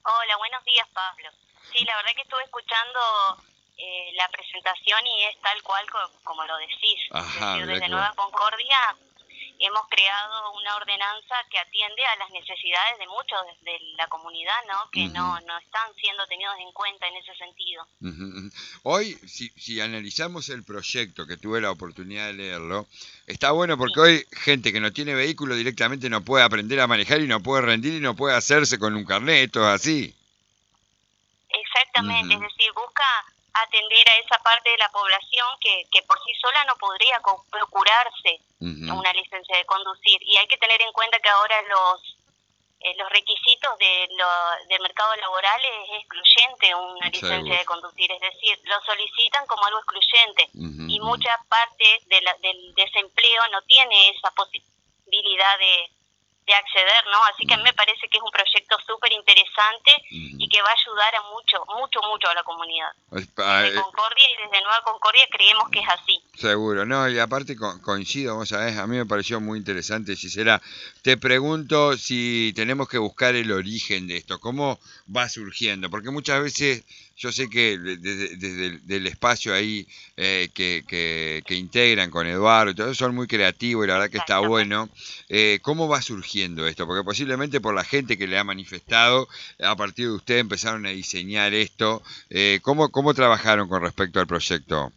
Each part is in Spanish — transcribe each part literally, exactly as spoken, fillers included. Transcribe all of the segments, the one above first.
Hola, buenos días, Pablo. Sí, la verdad que estuve escuchando eh, la presentación y es tal cual co- como lo decís. Es Ajá, decir, mirá desde qué bueno. Nueva Concordia hemos creado una ordenanza que atiende a las necesidades de muchos de de la comunidad, ¿no? Que Ujú, no, no están siendo tenidos en cuenta en ese sentido. ujú, ujú. Hoy, si, si analizamos el proyecto, que tuve la oportunidad de leerlo, está bueno Sí, porque hoy gente que no tiene vehículo directamente no puede aprender a manejar y no puede rendir y no puede hacerse con un carnet, todo así. exactamente. Es Ujú, decir, busca atender a esa parte de la población que, que por sí sola no podría co- procurarse ujú. una licencia de conducir. Y hay que tener en cuenta que ahora los eh, los requisitos de lo, del mercado laboral es excluyente una licencia Seguro. de conducir, es decir, lo solicitan como algo excluyente Ujú, y ujú, mucha parte de la, del desempleo no tiene esa posibilidad de, de acceder, ¿no? Así que a mí me parece que es un proyecto súper interesante y ujú. que va a ayudar a mucho, mucho, mucho a la comunidad. Es pa- Desde eh, Concordia y desde Nueva Concordia creemos que es así. Seguro, no, y aparte co- coincido, vos sabés, a mí me pareció muy interesante, Gisela. Te pregunto si tenemos que buscar el origen de esto, cómo va surgiendo, porque muchas veces yo sé que de- desde, desde el del espacio ahí eh, que, que, que integran con Eduardo y todo eso son muy creativos y la verdad que está Exactamente. bueno. Eh, ¿cómo va surgiendo esto? Porque posiblemente por la gente que le ha manifestado, a partir de usted empezaron a diseñar esto. Eh, ¿cómo, ¿Cómo trabajaron con respecto al proyecto?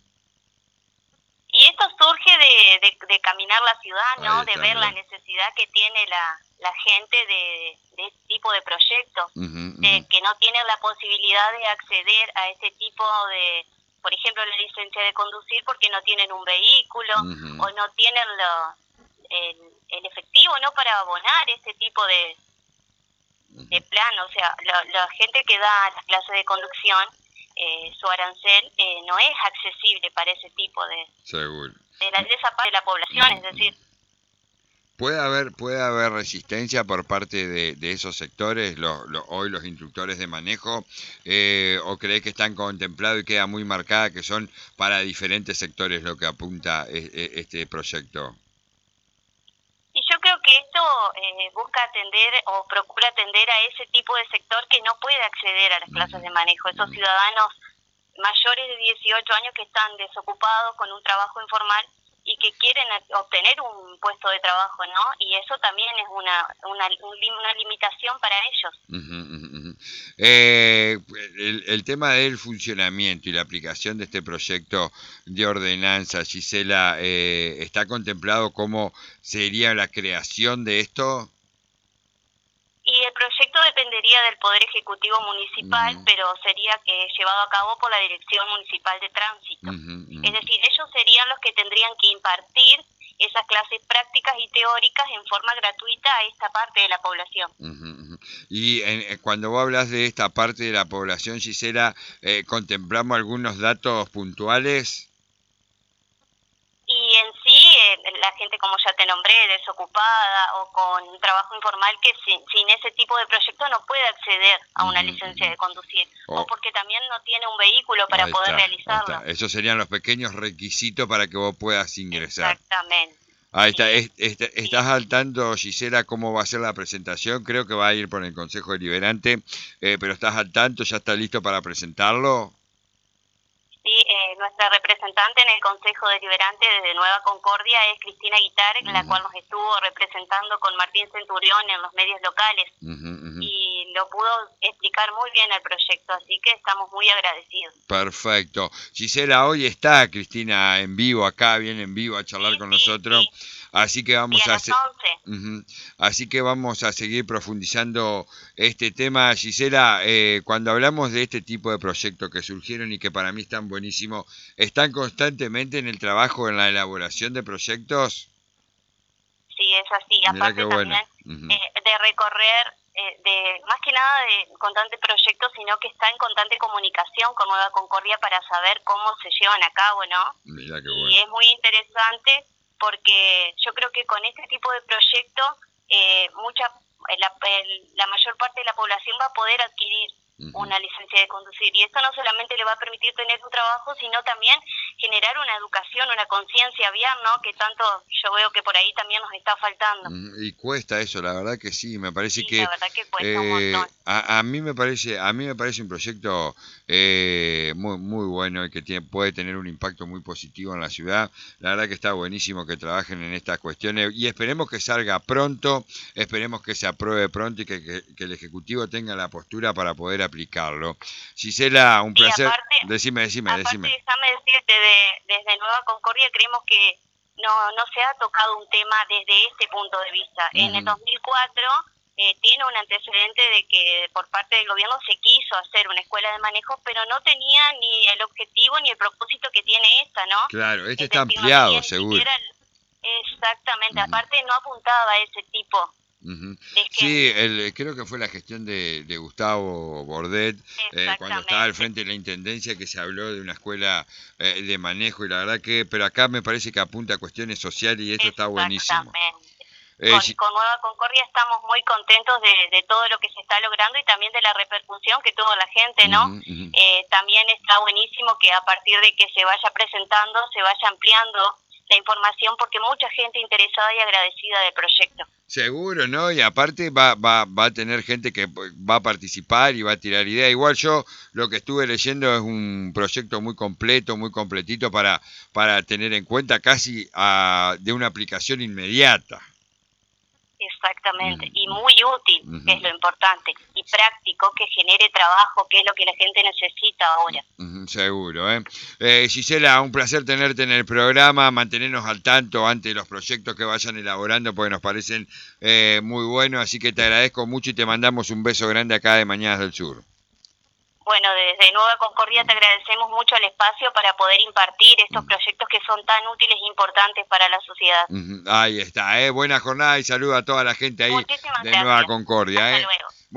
Y esto surge de, de, de caminar la ciudad, Ahí ¿no? De está, ver la mirá. necesidad que tiene la, la gente de, de este tipo de proyectos, Ujú, ujú, de que no tienen la posibilidad de acceder a este tipo de, por ejemplo, la licencia de conducir porque no tienen un vehículo ujú, o no tienen lo, el, el efectivo, ¿no? Para abonar este tipo de, ujú. de plan, o sea, la, la gente que da las clases de conducción, eh, su arancel eh, no es accesible para ese tipo de, Seguro. de, la, de esa parte de la población, Ujú, es ujú. decir, ¿Puede haber, puede haber resistencia por parte de, de esos sectores, los, los- hoy los instructores de manejo, eh, o crees que están contemplados y queda muy marcada que son para diferentes sectores lo que apunta e- e- este proyecto? y yo creo que esto eh, busca atender o procura atender a ese tipo de sector que no puede acceder a las Ujú, clases de manejo, esos ujú. ciudadanos mayores de dieciocho años que están desocupados con un trabajo informal y que quieren a- obtener un puesto de trabajo, ¿no? Y eso también es una, una, un lim- una limitación para ellos. Ujú, ujú, ujú. Eh, el, el tema del funcionamiento y la aplicación de este proyecto de ordenanza, Gisela, eh, ¿está contemplado cómo sería la creación de esto? Y el proyecto dependería del Poder Ejecutivo Municipal, Ujú, pero sería que llevado a cabo por la Dirección Municipal de Tránsito. ujú, Es ujú, decir, ellos serían los que tendrían que impartir esas clases prácticas y teóricas en forma gratuita a esta parte de la población. ujú, ujú. Y en- eh, cuando vos hablas de esta parte de la población, Gisela, eh, ¿contemplamos algunos datos puntuales? Y en sí, eh, la gente, como ya te nombré, desocupada o con un trabajo informal que sin, sin ese tipo de proyecto no puede acceder a una Ujú, licencia ujú. de conducir o Oh, porque también no tiene un vehículo para ahí poder está, ahí está. realizarlo. Esos serían los pequeños requisitos para que vos puedas ingresar. Exactamente, Ahí está. sí, Es- est- sí. ¿Estás al tanto, Gisela, cómo va a ser la presentación? Creo que va a ir por el Consejo Deliberante, eh, pero ¿estás al tanto? ¿Ya está listo para presentarlo? Sí, eh, nuestra representante en el Consejo Deliberante desde Nueva Concordia es Cristina Guitar, la Ujú, cual nos estuvo representando con Martín Centurión en los medios locales ujú, ujú. y lo pudo explicar muy bien el proyecto, así que estamos muy agradecidos. Perfecto. Gisela, hoy está Cristina en vivo acá, viene en vivo a charlar Sí, con sí, nosotros, sí, así que sí, vamos a a las hacer... once. Ujú. Así que vamos a seguir profundizando este tema. Gisela, eh, cuando hablamos de este tipo de proyectos que surgieron y que para mí están buenísimos, ¿están constantemente en el trabajo, en la elaboración de proyectos? Sí, es así. Mirá qué Aparte bueno. también Ujú. eh, de recorrer, eh, de más que nada de constante proyecto, sino que está en constante comunicación con Nueva Concordia para saber cómo se llevan a cabo, ¿no? Mirá qué Y bueno. es muy interesante porque yo creo que con este tipo de proyectos eh, mucha eh, la, el- la mayor parte de la población va a poder adquirir Ujú. una licencia de conducir y esto no solamente le va a permitir tener un trabajo, sino también generar una educación, una conciencia vial, ¿no? Que tanto yo veo que por ahí también nos está faltando. Y cuesta eso, la verdad que sí, me parece Sí, que, la verdad que cuesta un eh, montón. a, a mí me parece, a mí me parece un proyecto eh, muy muy bueno y que tiene, puede tener un impacto muy positivo en la ciudad. La verdad que está buenísimo que trabajen en estas cuestiones y esperemos que salga pronto, esperemos que se apruebe pronto y que, que, que el Ejecutivo tenga la postura para poder aplicarlo. Gisela, un Y placer. aparte, Decime, decime, aparte decime. déjame decirte, de, desde Nueva Concordia creemos que no, no se ha tocado un tema desde este punto de vista. Uh-huh. En el dos mil cuatro eh, tiene un antecedente de que por parte del gobierno se quiso hacer una escuela de manejo, pero no tenía ni el objetivo ni el propósito que tiene esta, ¿no? Claro, este es está decir, ampliado, no seguro. Siquiera, exactamente, uh-huh. Aparte no apuntaba a ese tipo. Uh-huh. Sí, el, creo que fue la gestión de, de Gustavo Bordet, eh, cuando estaba al frente de la Intendencia, que se habló de una escuela eh, de manejo, y la verdad que, pero acá me parece que apunta a cuestiones sociales y esto está buenísimo. Eh, con, si... con Nueva Concordia estamos muy contentos de, de todo lo que se está logrando y también de la repercusión que tuvo la gente, ¿no? Uh-huh, uh-huh. Eh, también está buenísimo que a partir de que se vaya presentando, se vaya ampliando la información, porque mucha gente interesada y agradecida del proyecto. Seguro, ¿no? Y aparte va, va, va a tener gente que va a participar y va a tirar ideas. Igual yo lo que estuve leyendo es un proyecto muy completo, muy completito para, para tener en cuenta, casi a, de una aplicación inmediata. Exactamente, uh-huh. Y muy útil, uh-huh. Que es lo importante, y práctico, que genere trabajo, que es lo que la gente necesita ahora. Uh-huh, seguro, ¿eh? ¿eh? Gisela, un placer tenerte en el programa, mantenernos al tanto ante de los proyectos que vayan elaborando, porque nos parecen eh, muy buenos, así que te agradezco mucho y te mandamos un beso grande acá de Mañanas del Sur. Bueno, desde Nueva Concordia te agradecemos mucho el espacio para poder impartir estos proyectos que son tan útiles e importantes para la sociedad. Uh-huh. Ahí está, ¿eh? Buena jornada y saludo a toda la gente ahí. Muchísimas de gracias. Nueva Concordia. Hasta ¿eh? luego.